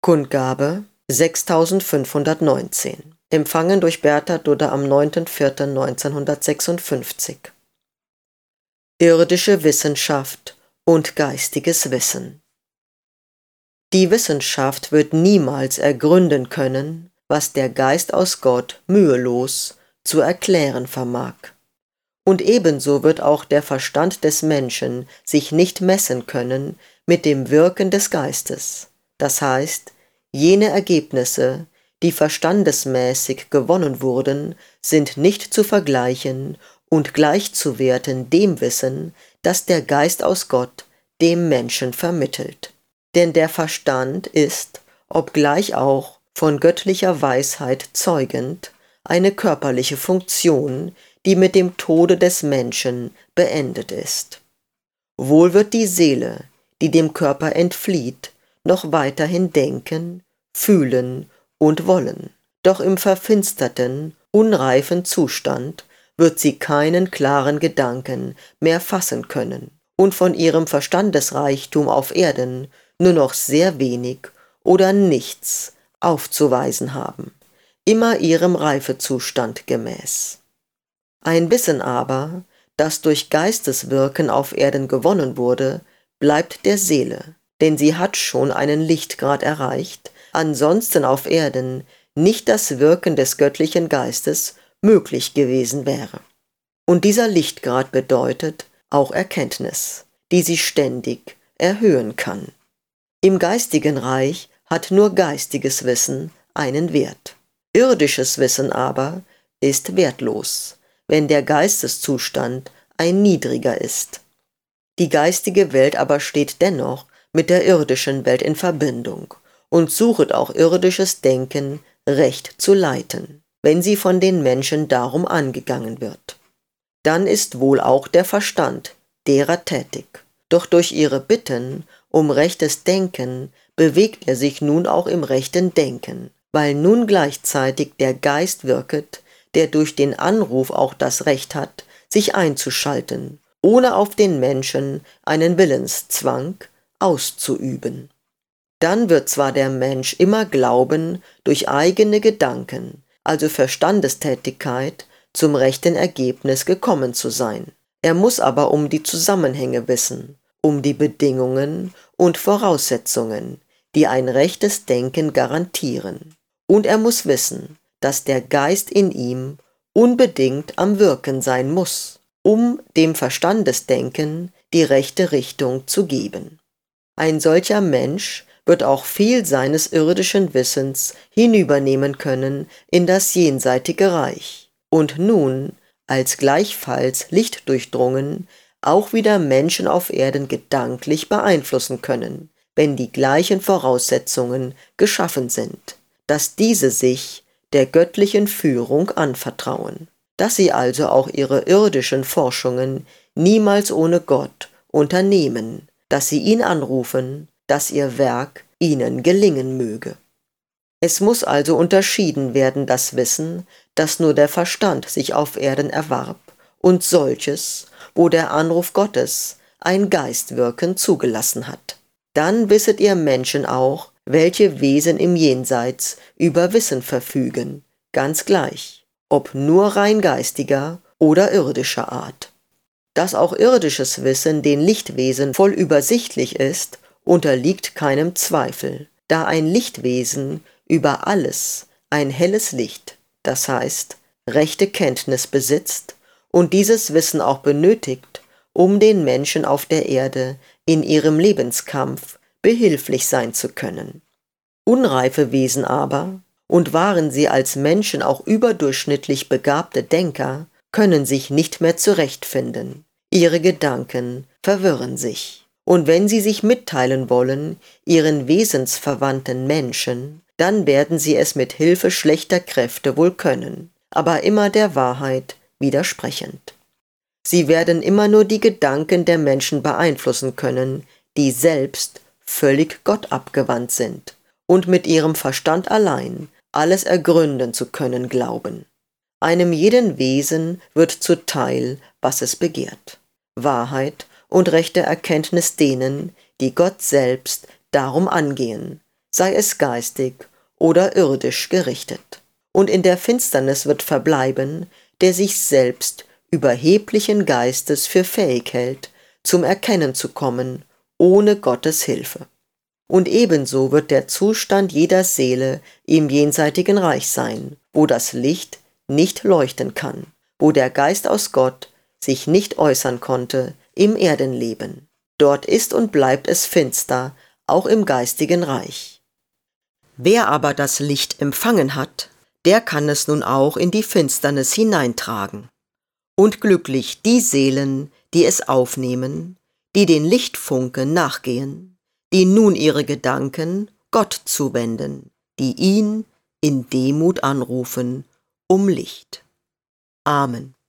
Kundgabe 6519. Empfangen durch Bertha Dudde am 9.4.1956. Irdische Wissenschaft und geistiges Wissen. Die Wissenschaft wird niemals ergründen können, was der Geist aus Gott mühelos zu erklären vermag. Und ebenso wird auch der Verstand des Menschen sich nicht messen können mit dem Wirken des Geistes. Das heißt, jene Ergebnisse, die verstandesmäßig gewonnen wurden, sind nicht zu vergleichen und gleichzuwerten dem Wissen, das der Geist aus Gott dem Menschen vermittelt. Denn der Verstand ist, obgleich auch von göttlicher Weisheit zeugend, eine körperliche Funktion, die mit dem Tode des Menschen beendet ist. Wohl wird die Seele, die dem Körper entflieht, noch weiterhin denken, fühlen und wollen. Doch im verfinsterten, unreifen Zustand wird sie keinen klaren Gedanken mehr fassen können und von ihrem Verstandesreichtum auf Erden nur noch sehr wenig oder nichts aufzuweisen haben, immer ihrem Reifezustand gemäß. Ein Wissen aber, das durch Geisteswirken auf Erden gewonnen wurde, bleibt der Seele, denn sie hat schon einen Lichtgrad erreicht, ansonsten auf Erden nicht das Wirken des göttlichen Geistes möglich gewesen wäre. Und dieser Lichtgrad bedeutet auch Erkenntnis, die sie ständig erhöhen kann. Im geistigen Reich hat nur geistiges Wissen einen Wert. Irdisches Wissen aber ist wertlos, wenn der Geisteszustand ein niedriger ist. Die geistige Welt aber steht dennoch mit der irdischen Welt in Verbindung und suchet auch irdisches Denken recht zu leiten, wenn sie von den Menschen darum angegangen wird. Dann ist wohl auch der Verstand derer tätig. Doch durch ihre Bitten um rechtes Denken bewegt er sich nun auch im rechten Denken, weil nun gleichzeitig der Geist wirket, der durch den Anruf auch das Recht hat, sich einzuschalten, ohne auf den Menschen einen Willenszwang auszuüben. Dann wird zwar der Mensch immer glauben, durch eigene Gedanken, also Verstandestätigkeit, zum rechten Ergebnis gekommen zu sein. Er muss aber um die Zusammenhänge wissen, um die Bedingungen und Voraussetzungen, die ein rechtes Denken garantieren. Und er muss wissen, dass der Geist in ihm unbedingt am Wirken sein muss, um dem Verstandesdenken die rechte Richtung zu geben. Ein solcher Mensch wird auch viel seines irdischen Wissens hinübernehmen können in das jenseitige Reich und nun, als gleichfalls lichtdurchdrungen, auch wieder Menschen auf Erden gedanklich beeinflussen können, wenn die gleichen Voraussetzungen geschaffen sind, dass diese sich der göttlichen Führung anvertrauen, dass sie also auch ihre irdischen Forschungen niemals ohne Gott unternehmen, dass sie ihn anrufen, dass ihr Werk ihnen gelingen möge. Es muss also unterschieden werden das Wissen, das nur der Verstand sich auf Erden erwarb, und solches, wo der Anruf Gottes ein Geistwirken zugelassen hat. Dann wisset ihr Menschen auch, welche Wesen im Jenseits über Wissen verfügen, ganz gleich, ob nur rein geistiger oder irdischer Art. Dass auch irdisches Wissen den Lichtwesen voll übersichtlich ist, unterliegt keinem Zweifel, da ein Lichtwesen über alles ein helles Licht, das heißt rechte Kenntnis besitzt und dieses Wissen auch benötigt, um den Menschen auf der Erde in ihrem Lebenskampf behilflich sein zu können. Unreife Wesen aber, und waren sie als Menschen auch überdurchschnittlich begabte Denker, können sich nicht mehr zurechtfinden. Ihre Gedanken verwirren sich. Und wenn sie sich mitteilen wollen, ihren wesensverwandten Menschen, dann werden sie es mit Hilfe schlechter Kräfte wohl können, aber immer der Wahrheit widersprechend. Sie werden immer nur die Gedanken der Menschen beeinflussen können, die selbst völlig gottabgewandt sind und mit ihrem Verstand allein alles ergründen zu können glauben. Einem jeden Wesen wird zuteil, was es begehrt. Wahrheit und rechte Erkenntnis denen, die Gott selbst darum angehen, sei es geistig oder irdisch gerichtet. Und in der Finsternis wird verbleiben, der sich selbst überheblichen Geistes für fähig hält, zum Erkennen zu kommen, ohne Gottes Hilfe. Und ebenso wird der Zustand jeder Seele im jenseitigen Reich sein, wo das Licht nicht leuchten kann, wo der Geist aus Gott sich nicht äußern konnte im Erdenleben. Dort ist und bleibt es finster, auch im geistigen Reich. Wer aber das Licht empfangen hat, der kann es nun auch in die Finsternis hineintragen. Und glücklich die Seelen, die es aufnehmen, die den Lichtfunken nachgehen, die nun ihre Gedanken Gott zuwenden, die ihn in Demut anrufen um Licht. Amen.